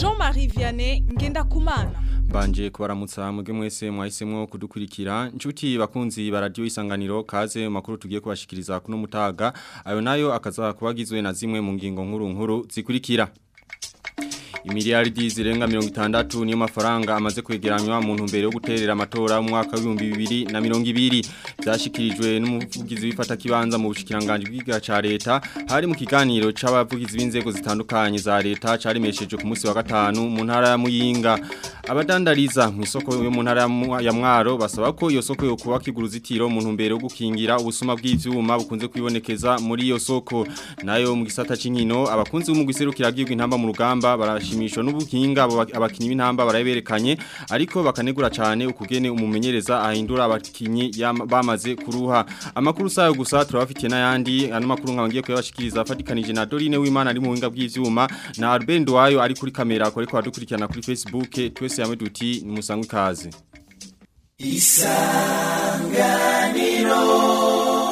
Jean-Marie Vianney Ngendakumana. Banje kubaramutsa mwebwe mwese mwahisemwo kudukurikira inshuti bakunzi ba radio Isanganiro kaze makuru tugiye kubashikiriza kuno mutaga ayo nayo akaza kubagizwe na zimwe mu ngingo nkuru zikurikira. Imiliyaridi zirenga 60 niyo mafaranga amaze kwegeranywa mu ntumbero yo guterera amatora mu mwaka wa 2020 byashikirijwe n'umuvugizi wifata kibanza mu bushikiranganje bw'iga ca leta hari mu kiganiro c'abavugizi b'inzego zitandukanye za leta carimesheje ku munsi wa gatanu mu ntara ya Muyinga. Abadandariza mu isoko yo mu ntara ya Mwaro basaba ko iyo soko yo kuba kiguruzitiro mu ntumbero yo gukingira ubusuma bw'ivyuma bukunze kwibonekeza muri iyo soko. Nayo mu gisata c'inkino abakunzi b'umugwiserukira girwa intamba mu rugamba barashimishwa n'ubukinga abakinyi b'intamba baraberekanye ariko bakanegura cyane ukugene umumenyereza ahindura abakinyi bamaze kuruha. Amakuru sayo gusa turabafitiye n'ayandi ano makuru nkabangiye kuyabashikiriza afatikanije na Dorine Wimana ari mu buhinga bw'ivyuma na Albert Wayo ari kuri kamera ariko adukurikirana kuri Facebook twese yamwe duti ni musangwe kaze. Isanganiro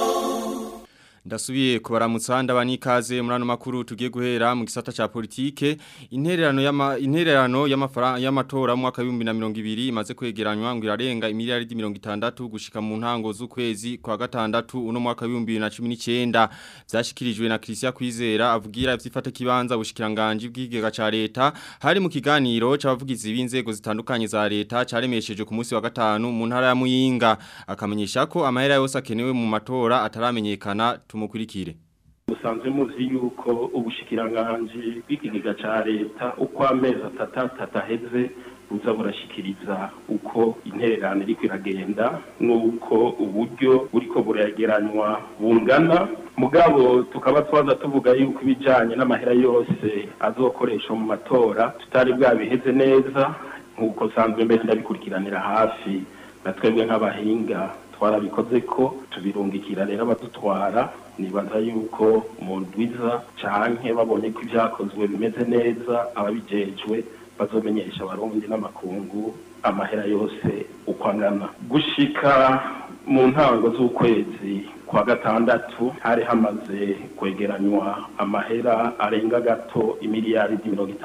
Ndasubiye kubaramutsa ndabani kaze muri ano makuru tugiye guhera mu gisata ca politike intererano y'amatora mu mwaka wa 2020 imaze kwegeranywa ngo irarenga imiliyaridi 60 gushika mu ntango z'ukwezi kwa gatandatu uno mwaka wa 2019 byashikirijwe na Christian Kwizera avugira ivyifata kibanza bushikiranganje bw'igega ca leta hari mu kiganiro c'abavugizi b'inzego zitandukanye za leta caremesheje ku munsi wa gatanu mu ntara ya Muyinga akamenyesha ko amahera yose akenewe mu matora ataramenyekana tumukurikire. Musanzwe muzi yuko ubushikiranganje bw'ikigega ca leta uko amezi ataheze buza burashikiriza uko intererano iri kwiragenda nuko uburyo buriko burageranywa bungana mugabo tukaba twaza tuvuga yuko ibijanye n'amahera yose azokoresha mu matora tutari bwabiheze neza nkuko sanzwe mbere ndabikurikiranira hafi na twebwe nk'abahinga twarabikoze ko tubirungikira rero abadutwara nibaza yuko mu ndwiza canke babonye ko ibyakozwe bimeze neza ababijejwe bazomenyesha abarundi n'amakungu amahera yose uko angana gushika mu ntango z'ukwezi kwa gatandatu hari hamaze kwegeranywa amahera arenga gato imiliyaridi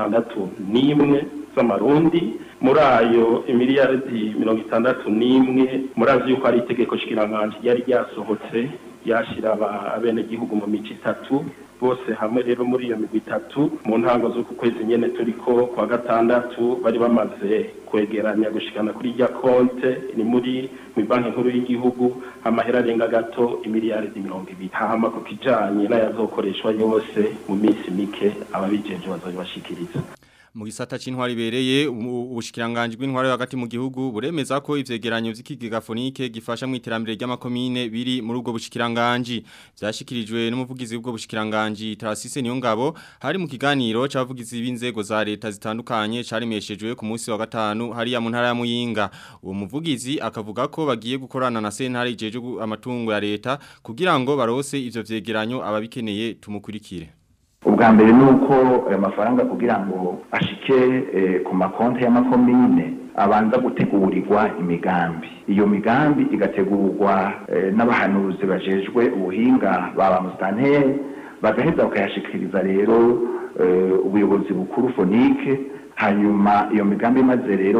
61 z'amarundi muri ayo imiliyaridi 61 murazi yuko ari itegeko shikiranganje yari ryasohotse yashira abene gihugu mu mici 3 bose hamwe rero muri iyo migwi 3 mu ntango zo kwezi nyene turiko kwa gatandatu bari bamaze kwegeranya gushikana kuri rya konte ni muri banki nkuru y'igihugu amahera arenga gato imiliyaridi 200 hama ko kijanye n'ayazokoreshwa yose mu minsi mike ababijeje bazobashikiriza. Mu gisata c'intwari bereye ubushikiranganje bw'intwari hagati mu gihugu buremeza ko ivyegeranyo vy'ikigega fonike gifasha mu iterambere ry'amakomine biri muri ubwo bushikiranganje byashikirijwe n'umuvugizi w'ubwo bushikiranganje Tarasise Niyongabo hari mu kiganiro c'abavugizi b'inzego za leta zitandukanye carimeshejwe ku munsi wa gatanu hari ya mu ntara ya Muyinga uwo muvugizi akavuga ko bagiye gukorana na sentare ijeje amatungo ya leta kugira ngo barose ivyo vyegeranyo ababikeneye tumukurikire. Ubwa mbere nuko ayo mafaranga kugira ngo ashike ku makonti y'amakomine abanza gutegurirwa imigambi iyo migambi igategurwa n'abahanuzi bajejwe ubuhinga baba musitanteri bagaheza bakayashikiriza rero ubuyobozi bukuru fonike hanyuma iyo migambi maze rero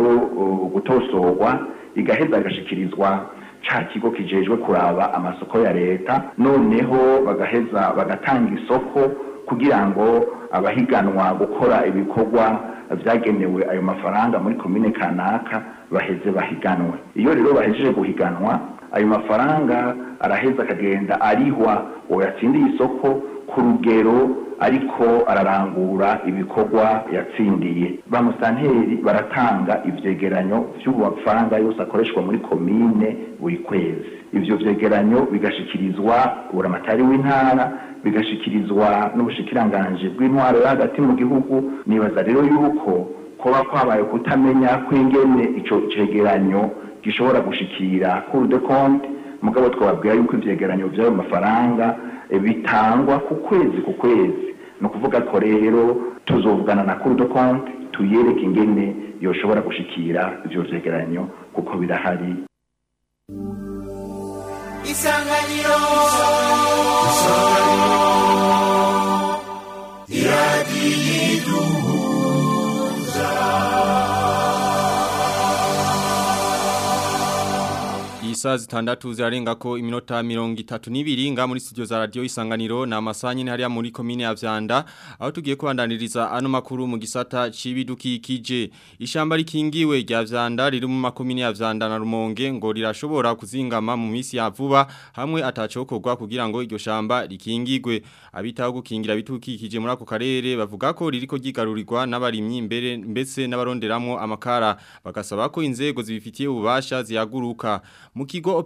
gutosorwa igaheza igashikirizwa ca kigo kijejwe kuraba amasoko ya leta noneho bagaheza bagatanga isoko kugira ngo abahiganwa gukora ibikorwa vyagenewe ayo mafaranga muri komine kanaka baheze bahiganwe iyo rero bahejeje guhiganwa ayo mafaranga araheza akagenda arihwa uwo yatsindiye isoko ku rugero ariko ararangura ibikorwa yatsindiye ba musitanteri baratanga ivyegeranyo vy'ubufaranga yose akoreshwa muri komine buri kwezi ivyo vyegeranyo bigashikirizwa buramatari w'intara bigashikirizwa n'ubushikiranganje bw'intwaro hagati mu gihugu nibaza rero yuko kuba kwabaye kutamenya kwingene ico cegeranyo gishobora gushikira Cour des comptes mugabo twababwira yuko ivyegeranyo vy'ayo mafaranga bitangwa ku kwezi no kuvuga ko rero tuzovugana na Cour des comptes tuyereke ingene yoshobora gushikira ivyo vyegeranyo kuko birahari. Isanganiro iradiyiduhuza Isa zitandatu zirarenga ko iminota 32 nga muri studio za radio Isanganiro na masanyine hariya muri commune ya Vyanda aho tugiye kubandaniriza ano makuru mu gisata cibidukikije ishamba rikingiwe rya Vyanda riri mu makomine ya Vyanda na Rumonge ngo rirashobora kuzingama mu misi ya vuba hamwe atacokorwa kugira ngo iryo shamba rikingigwe abitaho gukingira bitukikije muri ako karere bavuga ko ririko gigarurirwa n'abarimyi imbere mbese n'abaronderamo amakara bagasaba ko inzego zibifitiye ububasha ziyaguruka mu kigo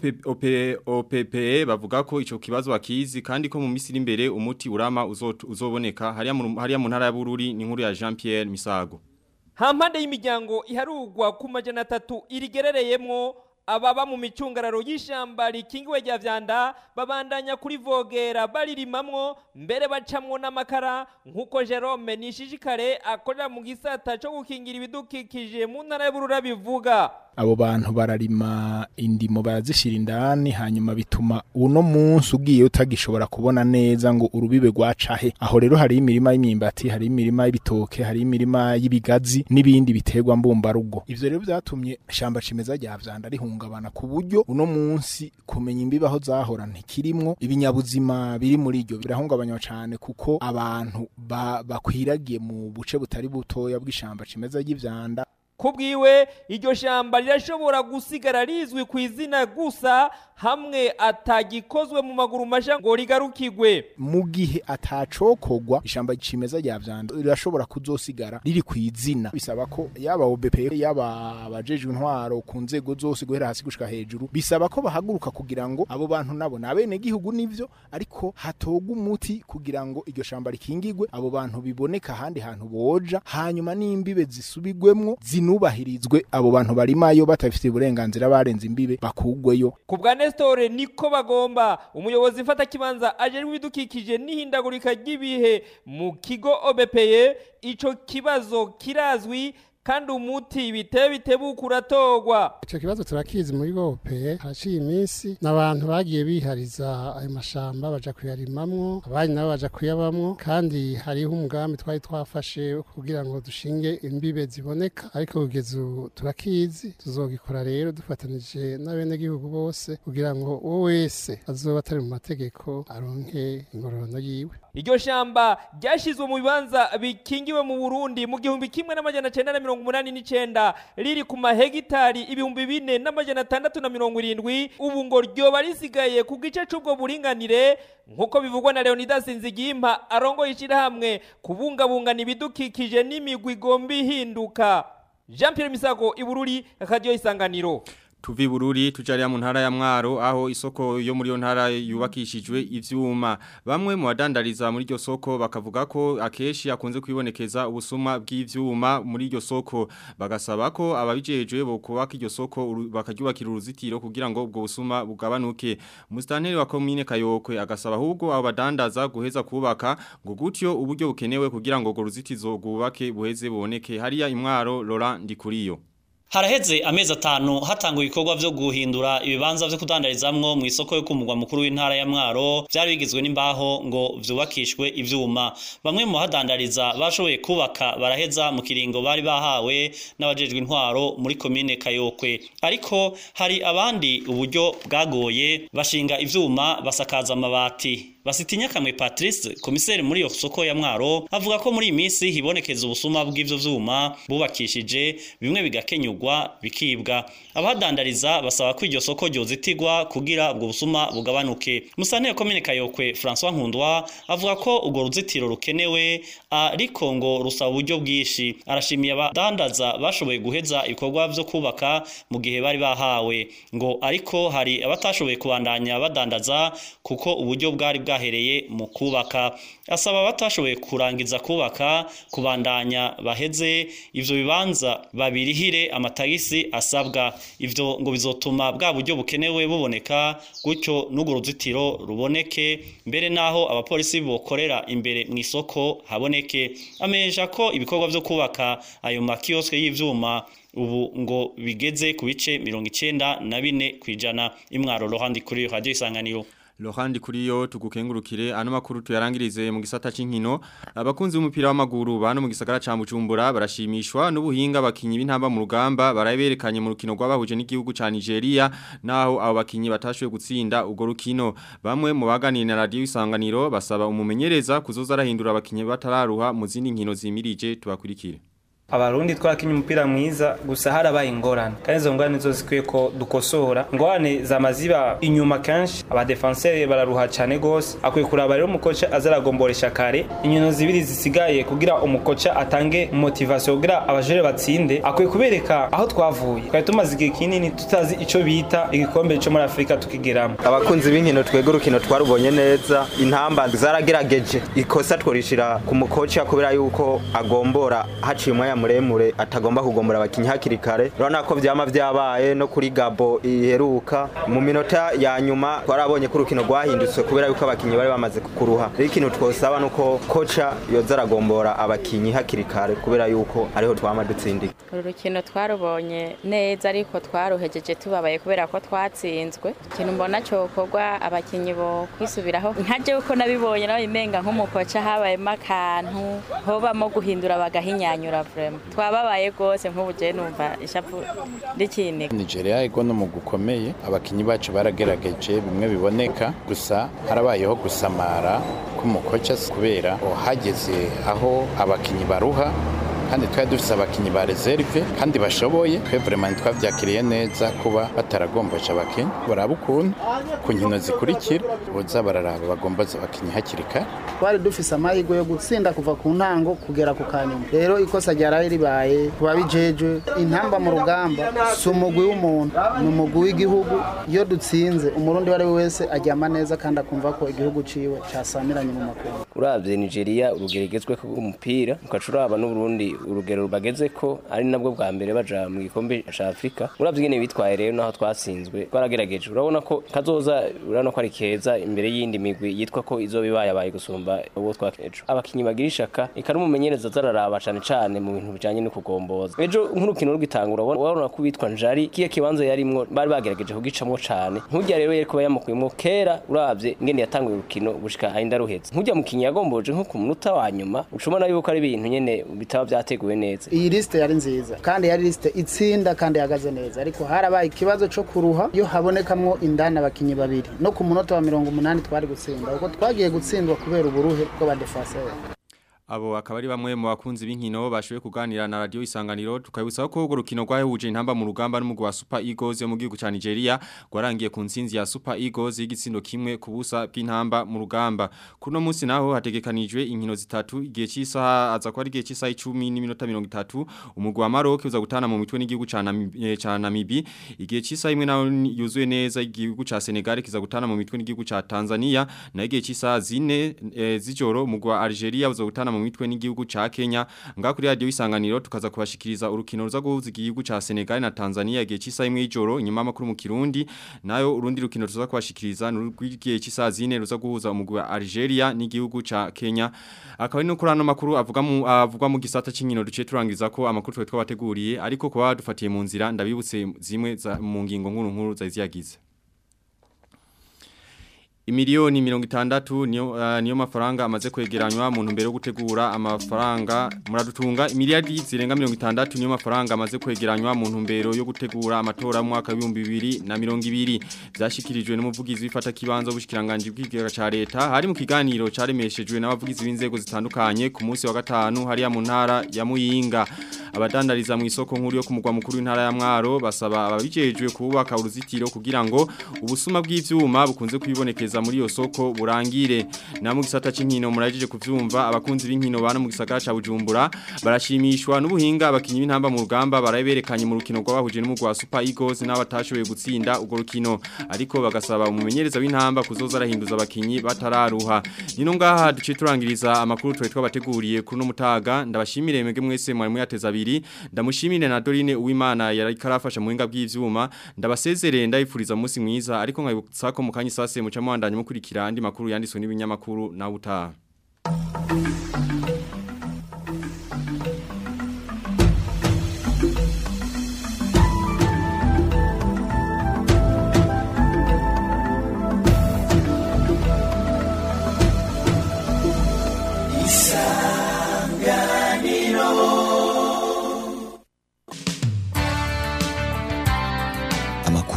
OPPE bavuga ko ico kibazo bakizi kandi ko mu misiri imbere umuti urama uzoboneka hariya mu ntara ya Bururi ni nkuru ya Jean Pierre Misago hampande y'imiryango iharugwa ku majana 3 irigerereyemwo ababa mu micungararo y'ishamba rikingiwe rya Vyanda babandanya kuri vogera baririmamwo mbere bacamwo n'amakara nkuko Jerome Nishishikare akorera mu gisata cyo gukingira ibidukikije mu ntara ya Bururi bivuga abo bantu bararima indimo barazishira indani hanyuma bituma uno munsi ugiye utagishobora kubona neza ngo urubibe rwacahe aho rero hari imirima y'imyimbati hari imirima y'ibitoke hari imirima y'ibigazi n'ibindi biterwa mbumba rugo ivyo rero byatumye shamba cimeza rya Vyanda rihungabana ku buryo uno munsi kumenya imbibaho zahora ntikirimwo ibinyabuzima biri muri iryo birahungabanywa cyane kuko abantu bakwiragiye mu buce butari butoya bw'ishamba cimeza ry'Ivyanda kubwiwe iryo shamba rirashobora gusigara rizwi ku izina gusa hamwe atagikozwe mu maguru masha ngo rigarukigwe mu gihe atacokogwa ishamba cimeza rya Vyanda rirashobora kuzosigara riri ku izina bisaba ko yaba OBP yaba abajejwe intwaro ku nzego zose guhera hasi gushika hejuru bisaba ko bahaguruka kugira ngo abo bantu nabo nabene gihugu nivyo ariko hatoga umuti kugira ngo iryo shamba rikingigwe abo bantu biboneka handi hantu boja hanyuma n'imbibe zisubigwemwo nubahirizwe abo bantu barimayo batafite uburenganzira barenze imbibe bakugweyo kubwa Nestor niko bagomba umuyobozi mfata kibanza aje widukikije n'ihindagurika ry'ibihe mu kigo OBPE ico kibazo kirazwi kandi umuti bitebuka uratogwa ico kibazo turakizi muri OBPE haciye iminsi n'abantu bagiye bihariza ayo mashamba baja kuyarimamwo abandi nabo baja kuyabamwo kandi hariho umugambi twari twafashe kugira ngo dushinge imbibe ziboneka ariko kugeza turakizi tuzogikora rero dufatanije n'abene gihugu bose kugira ngo uwo wese azoba atari mu mategeko aronke ingororano yiwe iryo shamba ryashizwe mu bibanza bikingiwe mu Burundi mu 1989 riri ku mahegitari 4670 ubu ngo ryoba risigaye ku gice c'ubwo buringanire nkuko bivugwa na Leonidas Nzigimpa arongo ishirahamwe kubungabungana ibidukikije n'imigwi igomba ihinduka Jean Pierre Misago Ibururi Radio Isanganiro Tuvi Bururi tujaria mu ntara ya Mwaro aho isoko yo muri yo ntara yubakishijwe ivyuma bamwe mu badandariza muri iryo soko bakavuga ko akeshi akunze kwibonekeza ubusuma bw'ivyuma muri iryo soko bagasaba ko ababijejwe bo kubaka iryo soko bakaryubakira uruzitiro kugira ngo ubwo busuma bugabanuke Mustanteri wa commune Kayokwe agasaba ahubwo abo badandaza guheza kubaka ngo gutyo uburyo bukenewe kugira ngo ubwo ruzitizo gubake buheze buboneke hariya Imwaro Laurent Ndikuriyo Haraheze amezi 5 hatanguye ibikorwa byo guhindura ibibanza byo kudandarizamwo mu isoko yo kumugwa mukuru w'intara ya Mwaro byari bigizwe n'imbaho ngo vyubakishwe ivyuma bamwe mu hadandariza bashoboye kubaka baraheza mu kiringo bari bahawe n'abajejwe intwaro muri commune Kayokwe ariko hari abandi uburyo bwagoye bashinga ivyuma basakaza amabati Basitinya kamwe Patrice komiseri muri yo soko ya Mwaro avuga ko muri iminsi hibonekeza ubusuma bw'ivyo vyuma bubakishije bimwe bigakenyugwa bikibwa abadandariza basaba ko iryo soko ryozitigwa kugira ubwo busuma bugabanuke Musanteri commune Kayokwe François Nkundwa avuga ko ubwo ruzitiro rukenewe ariko ngo rusaba uburyo bwishi arashimiye abadandaza bashoboye guheza ibikorwa byo kubaka mu gihe bari bahawe ngo ariko hari abatashoboye kubandanya badandaza kuko uburyo bwari bwahereye mu kubaka asaba batashoboye kurangiza kubaka kubandanya baheze ivyo bibanza babirihire amatagisi asabwa ivyo ngo bizotuma bwa buryo bukenewe buboneka gutyo n'ugo ruzitiro ruboneke mbere naho abapolisi bokorera imbere mu isoko haboneke amenyesha ko ibikorwa byo kubaka ayo makioske y'ivyuma ubu ngo bigeze ku bice 94% Imwaro Laurent kuri Radio Isanganiro Lohandi kuriyo tugukengurukire ano makuru tuyarangirize mu gisata c'inkino abakunzi b'umupira w'amaguru bano mu gisagara ca Bujumbura barashimishwa n'ubuhinga bakinyi b'intamba mu rugamba baraberekanye mu rukino rw'abahuje n'igihugu ca Nigeria naho abo bakinyi batashoboye gutsinda ugo rukino bamwe mu baganira na radio Isanganiro basaba umumenyereza kuzoza arahindura abakinyi batararuha mu zindi nkino zimirije tubakurikire. Abarundi twakinye umupira mwiza gusa harabaye ingorane kandi izo ngorane zo zikwiye ko dukosora ingorane zamaziba inyuma kenshi aba defenseur bararuha cyane gose akwiye kuraba rero umukoca azaragomboresha kare inyino zibiri zisigaye kugira umukoca atange motivation kugira abajere batsinde akwiye kubereka aho twavuye kandi tumaze igihe kinini tutazi ico bita igikombe cyo muri Afrika tukigeramo. Abakunzi b'inkino twego rukino twarubonye neza intamba zaragerageje ikosa tworishira ku mukoca kubera yuko agombora hacimwe muremure atagomba kugombora abakinyi hakiri kare urabona ko vyama vyabaye no kuri Gabo iheruka mu minota ya nyuma twarabonye ko urukino rwahindutse kubera yuko abakinyi bari bamaze kuruha ikintu twosaba nuko kocha yoza aragombora abakinyi hakiri kare kubera yuko ariho twama dutsindika. Urukino twarubonye neza ariko twaruhejeje tubabaye kubera ko twatsinzwe ikintu mbona cyokorwa abakinyi bo kwisubiraho ntaje uko nabibonye nawe imenga nk'umukoca habaye makantu hobamo guhindura bagahinyanyura twababaye gose nk'ubuje numva ishapu ndikine. Nigeria ego no mu gukomeye abakinyi bacu baragerageje bimwe biboneka gusa harabayeho gusamara k'umukoca kubera hageze aho abakinyi baruha kandi twari dufise abakinyi ba reserve kandi bashoboye twe vraiment twavyakiriye neza kuba bataragomboje abakinyi barabukuntu ku nkino zikurikira boza bararaba bagomboza abakinyi hakiri kare. Twari dufise amahirwe yo gutsinda kuva ku ntango kugera ku kanyuma rero ikosa ryaraye ribaye kuba bijeje intamba mu rugamba sumugwi w'umuntu n'umugwi w'igihugu iyo dutsinze umurundi wari wese ajyama neza kandi akumva ko igihugu ciwe casamiranye mu makuru. Uravye Nigeria urugeragezwe ku umupira ukacuraba n'Uburundi urugero rubageze ko ari nabwo bwa mbere baja mu gikombe ca Afrika. Uravye ngene bitwaye rero naho twatsinzwe baragerageje urabona ko kazoza urabona ko ari keza imbere y'indi migwi yitwa ko izobibaye gusumba uwo twakejo. Abakinyi bagirishaka ikari umumenyereza zararaba cyane cyane mu bintu bijanye no kugomboza. Ejo nk'urukino rw'itangura urabona ko bitwa Njari kiye kibanzo yarimwo bari bagerageje kugicamo cyane. Nkujya rero yari kuba yamukuyemo kera uravye ngene yatanguye urukino gushika ainda ruheze. Nkujya mukinyi yagomboje nko ku munota wa nyuma ucumana yuko ari ibintu nyene bitaba byateguwe neza. Iyi liste yari nziza kandi yari liste itsinda kandi yagaze neza ariko harabaye ikibazo cyo kuruha iyo habonekamwo indana abakinyi babiri no ku munota wa 80 twari gutsinda uko twagiye gutsindwa kubera uburuhe bwo badefenseur. Abo akaba ari bamwe mu bakunzi b'inkino bashoboye kuganira na radio Isanganiro tukabutsa ko urwo rukino rwahuje intamba mu rugamba n'umugwi wa Super Eagles yo mu gihugu ca Nigeria gwarangiye ku nsinzi ya Super Eagles y'igitsindo kimwe ku busa bw'intamba mu rugamba. Kuno munsi naho hategekanijwe inkino zitatu igihe cy'isaha aza ko ari igihe cy'isaha 10:30 umugwi wa Maroc uza gutana mu mitwe n'igihugu ca Namibia igihe cy'isaha imwe naho yuzuye neza igihugu ca Senegal kiza gutana mu mitwe n'igihugu ca Tanzania na igihe cy'isaha 4 z'ijoro umugwi wa Algeria uza gutana mu mitwe n'igihugu ca Kenya ngakuri radio Isanganiro tukaza kubashikiriza urukino ruza guhuza igihugu ca Senegal na Tanzania igihe cy'isaha imwe y'ijoro inyuma makuru mu Kirundi nayo urundi rukino tuza kubashikiriza n'urwigihe cy'isaha 4 ruza guhuza umugwi wa Algeria n'igihugu ca Kenya akaba no kurano makuru avugwa mu gisata c'inkino duce turangiza ko amakuru twe twabateguriye ariko kuba dufatiye mu nzira ndabibutse zimwe mu ngingo nkuru zaziyagize. Imiliyoni 60 niyo mafaranga amaze kwegeranywa mu ntumbero yo gutegura amafaranga muradutunga miliyari zirenga 60 niyo mafaranga amaze kwegeranywa mu ntumbero yo gutegura amatora mu mwaka 2020 byashikirijwe n'umuvugizi wifata kibanzo bushikiranganje bw'igega ca leta hari mu kiganiro caremeshejwe n'abavugizi b'inzego zitandukanye ku munsi wa gatanu hari ya mu ntara ya Muyinga abadandariza mu isoko nkuru yo kumugwa mukuru w'intara ya Mwaro basaba ababijejwe kubaka uruzitiro kugira ngo ubusuma bw'ivyuma bukunze kwibonekeza muri iyo soko burangire na mu gisata c'inkino murajeje kuvyumva abakunzi b'inkino bana mu gisagara ca Bujumbura barashimishwa n'ubuhinga abakinyi b'intamba mu rugamba baraberekanye mu rukino rw'abahuje n'umugwi wa Super Eagles n'abatashoboye gutsinda ugo rukino ariko bagasaba umumenyereza w'intamba kuzoza arahinduza abakinyi batararuha nino ngaha duce turangiriza amakuru twe twabateguriye kuno mutaga ndabashimire mwege mwese mwari muyateza abiri ndamushimire na Dorine Uwimana yari karafasha mu buhinga bw'ivyuma ndabasezerere ndayifuriza umunsi mwiza ariko nkabutsa ko mu kanyi sase mu camwanda mukurikira andi makuru yanditswe n'ibinyamakuru na utaha.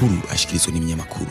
amakuru ashikirizwa n'ibinyamakuru.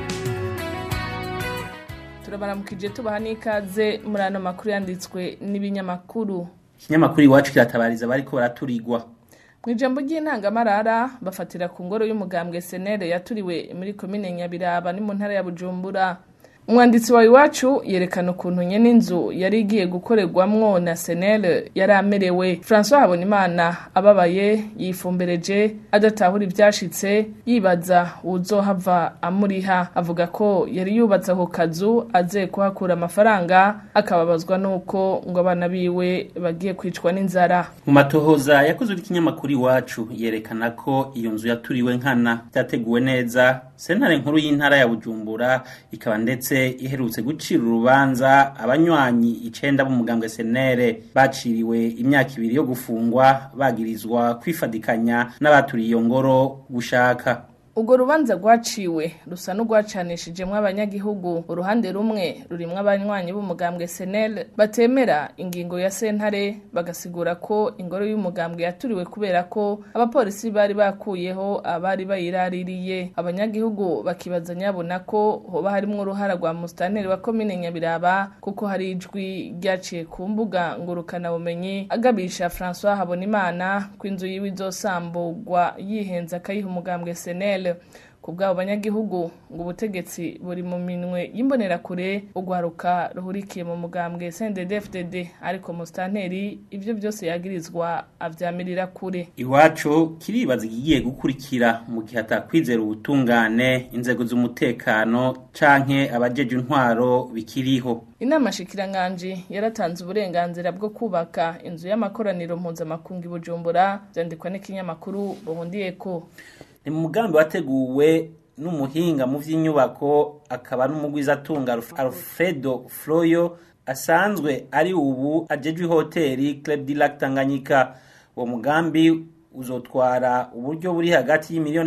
Turabaramukije tubaha n'ikaze muri ano makuru yanditswe n'ibinyamakuru. Ikinyamakuru Iwacu kiratabariza bariko baraturigwa. Mwijambo ry'intangamarara bafatira ku ngoro y'umugambwe SNL yaturiwe muri komine Nyabiraba ni mu ntara ya Bujumbura. Umwanditsi wa Iwacu yerekana ukuntu nyene inzu yari igiye gukorerwamwo na SNL yaramerewe. François Habonimana ababaye yifumbereje adatahura ivyashitse yibaza uzohava amuriha, avuga ko yari yubatse ako kazu aze kuhakura amafaranga akababazwa nuko ngo abana biwe bagiye kwicwa n'inzara. Mu matohoza yakozwe n'ikinyamakuru Iwacu yerekana ko iyo nzu yaturiwe nkana byateguwe neza. Sentare nkuru y'intara ya Bujumbura ikaba ndetse iherutse gucira urubanza abanywanyi 9 b'umugambwe SNL baciriwe imyaka 2 yo gufungwa bagirizwa kwifadikanya n'abaturiye iyo ngoro gushaka. Ugo rubanza rwaciwe rusa n'urwacanishijemwe abanyagihugu. Uruhande rumwe rurimwe abanywanyi b'umugambwe SNL batemera ingingo ya sentare bagasigura ko ingoro y'umugambwe yaturiwe kubera ko abapolisi bari bakuyeho abari bayiraririye. Abanyagihugu bakibaza nyabona ko hoba harimwo uruhara rwa musitanteri wa komine Nyabiraba kuko hari ijwi ryaciye ku mbuga ngurukana bumenyi agabisha François Habonimana ko inzu yiwe izosambugwa yihenza akayiha umugambwe SNL. Kubwabo banyagihugu ngo ubutegetsi buri mu minwe y'imbonerakure ugwaruka ruhurikiye mu mugambwe CNDD-FDD ariko musitanteri ivyo byose yagirizwa avyamirira kure. Iwacu kiribaza igiye gukurikira mu gihe atakwizera ubutungane inzego z'umutekano canke abajeje intwaro bikiriho. Inama shikiranganje yaratanze uburenganzira bwo kubaka inzu y'amakoraniro mpuzamakungu i Bujumbura byandikwa n'ikinyamakuru Buhundiyeko. Ni mugambi wateguwe n'umuhinga mu vy'inyubako akaba n'umugwiza atunga Alfredo Floyo asanzwe ari ubu ajejwe hoteli Club du Lac Tanganyika. Uwo mugambi uzotwara uburyo buri hagati y'imiliyoni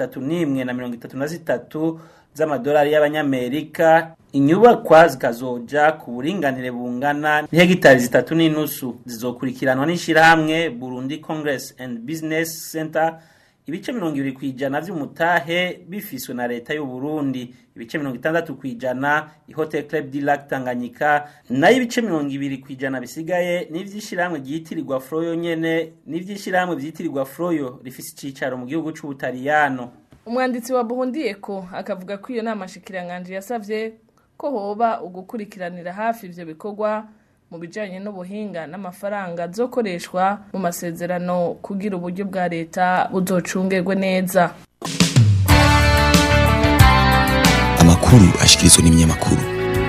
31 na 33 z'amadolari y'abanyamerika. Inyubakwa zikazoja ku buringanire bungana n'hegitari 3.5 zizokurikiranwa n'ishirahamwe Burundi Congress and Business Center. Ibice 20% vy'umutahe bifiswe na leta y'u Burundi, ibice 60% ihotel Club du Lac Tanganyika, na ibice 20% bisigaye n'ivyishiramwe ryitirirwa Froyo nyene n'ivyishiramwe vyitirirwa Froyo rifise icicaro mu gihugu c'Ubutaliyano. Umwanditsi wa Buhundiyeko akavuga ko iyo nama shikiranganje yasavye ko hoba ugukurikiranira hafi ivyo bikorwa mu bijanye n'ubuhinga n'amafaranga zokoreshwa mu masezerano kugira uburyo bwa leta buzocungerwe neza. Amakuru ashikirizwa n'ibinyamakuru.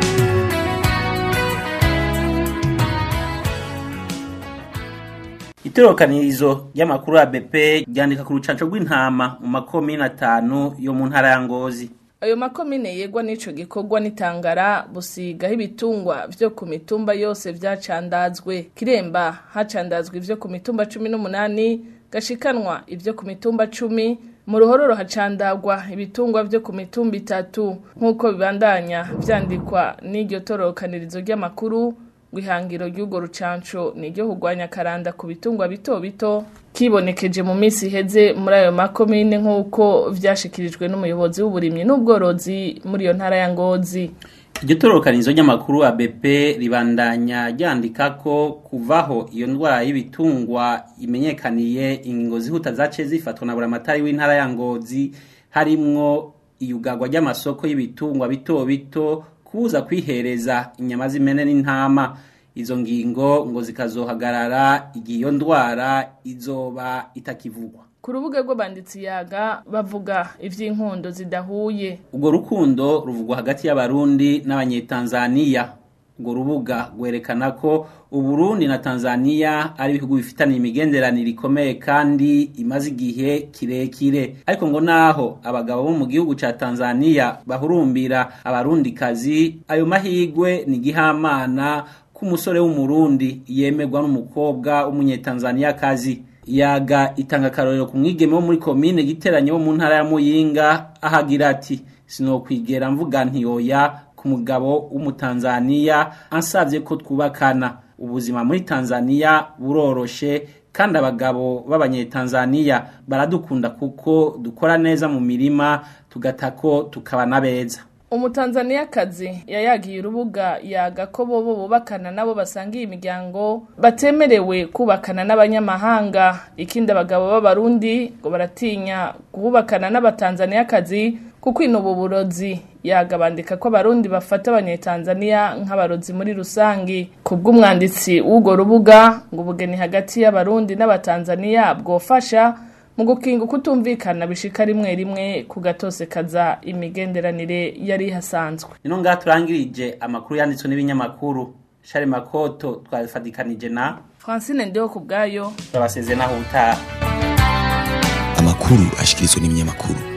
Itorokanirizo y'amakuru ya BP ryandika ku rucanco rw'intama mu makomine 5 yo mu ntara ya Ngozi. Ayo makomine yegwa n'ico gikorwa n'Itangara, Busiga ibitungwa vyo ku mitumba yose vyacandazwe. Kiremba hacandazwe ivyo ku mitumba 18, Gashikanwa ivyo ku mitumba 10, mu Ruhororo hacandagwa ibitungwa vyo ku mitumba 3 nkuko bibandanya vyandikwa n'iryo torokanirizo ry'amakuru. Gwihangiro ry'ugo rucanco niryo hugwanya karanda ku bitungwa bito bito kibonekeje mu misi heze muri ayo makomine nkuko vyashikirijwe n'umuyobozi w'uburimyi n'ubworozi muri iyo ntara ya Ngozi. Iryo torokanirizo ry'amakuru ABP ribandanya ryandika ko kuvaho iyo ndwara y'ibitungwa imenyekaniye ingingo zihuta zace zifatwa na buramatari w'intara ya Ngozi harimwo iyugagwa ry'amasoko y'ibitungwa bito bito kuza kwihereza inyama z'imene n'intama. Izo ngingo ngo zikazohagarara igihe iyo ndwara izoba itakivugwa. Ku rubuga rw'abanditsi yaga bavuga ivy'inkondo zidahuye. Ubwo rukundo ruvugwa hagati y'abarundi n'abanyetanzania. Ubwo rubuga gwerekana ko Uburundi na Tanzania ari ibihugu bifitaniye imigenderanire ikomeye kandi imaze igihe kirekire. Ariko ngo naho abagabo bo mu gihugu ca Tanzania bahurumbira abarundi kazi, ayo mahigwe ni gihamana k'umusore w'umurundi yemerwa n'umukobwa w'umunyetanzania kazi. Yaga itanga karorero ku mwigeme wo muri komine Giteranye wo mu ntara ya Muyinga ahagira ati sinokwigera mvuga ntiyoya ku mugabo w'umutanzania ansavye ko twubakana. Ubuzima muri Tanzania buroroshe kandi abagabo b'abanyetanzania baradukunda kuko dukora neza mu mirima tugatako tukaba nabeza. Umutanzaniyakazi yayagiye urubuga yaga ko bobo bubakana nabo basangiye imiryango batemerewe kubakana n'abanyamahanga. Ikindi abagabo b'abarundi ngo baratinya kubakana n'abatanzaniyakazi kuko inubu burozi. Yagabandika ko abarundi bafata abanyetanzania nk'abarozi muri rusangi. Kubw'umwanditsi w'ugo rubuga ngo ubugeni hagati y'abarundi n'abatanzania bwofasha mu gukinga kutumvikana bishika rimwe rimwe kugatose kaza imigenderanire yari hasanzwe. Nino nga turangirije amakuru yanditswe n'ibinyamakuru. Shari Makoto twafadikanije na Francine Ndeho kubgayo twabaseze naho utaha. Amakuru ashikirizwa n'ibinyamakuru.